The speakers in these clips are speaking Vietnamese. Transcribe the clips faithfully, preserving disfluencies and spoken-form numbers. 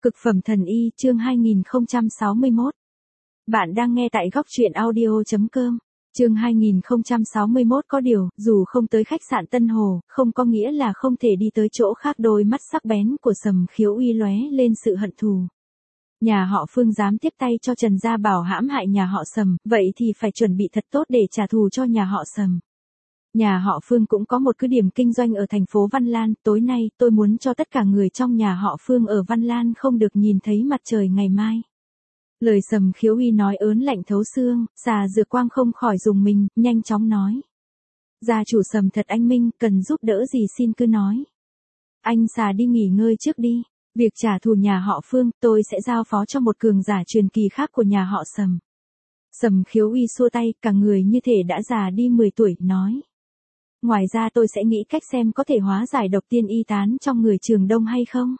Cực phẩm thần y chương hai nghìn không trăm sáu mươi mốt. Bạn đang nghe tại góc truyện audio chấm com. Chương hai nghìn không trăm sáu mươi mốt có điều, dù không tới khách sạn Tân Hồ, không có nghĩa là không thể đi tới chỗ khác. Đôi mắt sắc bén của Sầm Khiếu Uy lóe lên sự hận thù. Nhà họ Phương dám tiếp tay cho Trần Gia Bảo hãm hại nhà họ Sầm, vậy thì phải chuẩn bị thật tốt để trả thù cho nhà họ Sầm. Nhà họ Phương cũng có một cứ điểm kinh doanh ở thành phố Văn Lan, tối nay tôi muốn cho tất cả người trong nhà họ Phương ở Văn Lan không được nhìn thấy mặt trời ngày mai. Lời Sầm Khiếu Uy nói ớn lạnh thấu xương, Xà Dược Quang không khỏi rùng mình, nhanh chóng nói. Gia chủ Sầm thật anh minh, cần giúp đỡ gì xin cứ nói. Anh Xà đi nghỉ ngơi trước đi, việc trả thù nhà họ Phương tôi sẽ giao phó cho một cường giả truyền kỳ khác của nhà họ Sầm. Sầm Khiếu Uy xua tay, cả người như thể đã già đi mười tuổi, nói. Ngoài ra tôi sẽ nghĩ cách xem có thể hóa giải độc tiên y tán trong người Trường Đông hay không.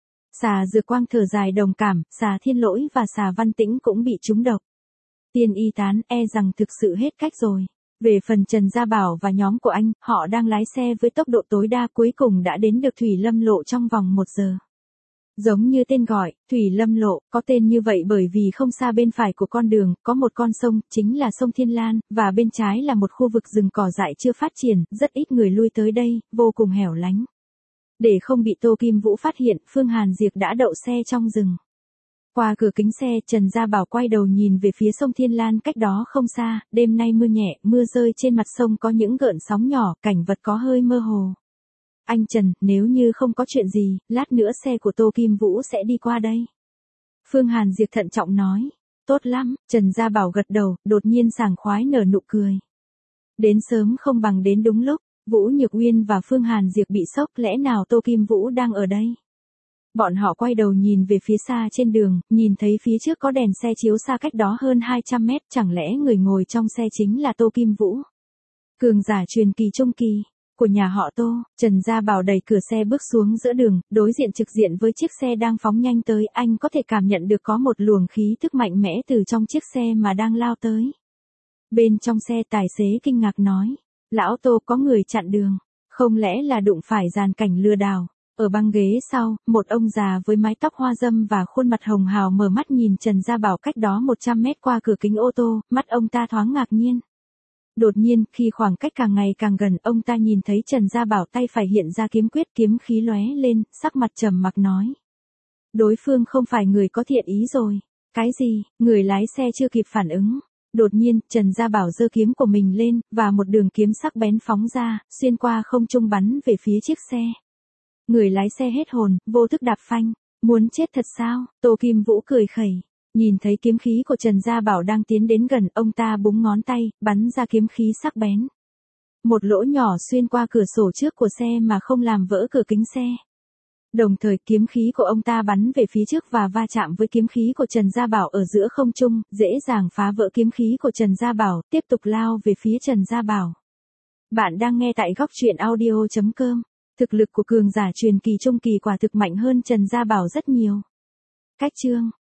Xà Dược Quang thở dài đồng cảm, Xà Thiên Lỗi và Xà Văn Tĩnh cũng bị trúng độc. Tiên y tán e rằng thực sự hết cách rồi. Về phần Trần Gia Bảo và nhóm của anh, họ đang lái xe với tốc độ tối đa cuối cùng đã đến được Thủy Lâm Lộ trong vòng một giờ. Giống như tên gọi, Thủy Lâm Lộ, có tên như vậy bởi vì không xa bên phải của con đường, có một con sông, chính là sông Thiên Lan, và bên trái là một khu vực rừng cỏ dại chưa phát triển, rất ít người lui tới đây, vô cùng hẻo lánh. Để không bị Tô Kim Vũ phát hiện, Phương Hàn Diệp đã đậu xe trong rừng. Qua cửa kính xe, Trần Gia Bảo quay đầu nhìn về phía sông Thiên Lan cách đó không xa, đêm nay mưa nhẹ, mưa rơi trên mặt sông có những gợn sóng nhỏ, cảnh vật có hơi mơ hồ. Anh Trần, nếu như không có chuyện gì, lát nữa xe của Tô Kim Vũ sẽ đi qua đây. Phương Hàn Diệp thận trọng nói. Tốt lắm, Trần Gia Bảo gật đầu, đột nhiên sảng khoái nở nụ cười. Đến sớm không bằng đến đúng lúc, Vũ Nhược Uyên và Phương Hàn Diệp bị sốc, lẽ nào Tô Kim Vũ đang ở đây? Bọn họ quay đầu nhìn về phía xa trên đường, nhìn thấy phía trước có đèn xe chiếu xa cách đó hơn hai trăm mét, chẳng lẽ người ngồi trong xe chính là Tô Kim Vũ? Cường giả truyền kỳ trung kỳ của nhà họ Tô. Trần Gia Bảo đẩy cửa xe bước xuống giữa đường, đối diện trực diện với chiếc xe đang phóng nhanh tới, anh có thể cảm nhận được có một luồng khí thức mạnh mẽ từ trong chiếc xe mà đang lao tới. Bên trong xe tài xế kinh ngạc nói, lão Tô có người chặn đường, không lẽ là đụng phải dàn cảnh lừa đảo. Ở băng ghế sau, một ông già với mái tóc hoa râm và khuôn mặt hồng hào mở mắt nhìn Trần Gia Bảo cách đó một trăm mét qua cửa kính ô tô, mắt ông ta thoáng ngạc nhiên. Đột nhiên, khi khoảng cách càng ngày càng gần, ông ta nhìn thấy Trần Gia Bảo tay phải hiện ra kiếm quyết, kiếm khí lóe lên, sắc mặt trầm mặc nói. Đối phương không phải người có thiện ý rồi. Cái gì? Người lái xe chưa kịp phản ứng. Đột nhiên, Trần Gia Bảo giơ kiếm của mình lên, và một đường kiếm sắc bén phóng ra, xuyên qua không trung bắn về phía chiếc xe. Người lái xe hết hồn, vô thức đạp phanh. Muốn chết thật sao? Tô Kim Vũ cười khẩy. Nhìn thấy kiếm khí của Trần Gia Bảo đang tiến đến gần, ông ta búng ngón tay, bắn ra kiếm khí sắc bén. Một lỗ nhỏ xuyên qua cửa sổ trước của xe mà không làm vỡ cửa kính xe. Đồng thời kiếm khí của ông ta bắn về phía trước và va chạm với kiếm khí của Trần Gia Bảo ở giữa không trung, dễ dàng phá vỡ kiếm khí của Trần Gia Bảo, tiếp tục lao về phía Trần Gia Bảo. Bạn đang nghe tại góc truyện audio chấm com. Thực lực của cường giả truyền kỳ trung kỳ quả thực mạnh hơn Trần Gia Bảo rất nhiều. Cách chương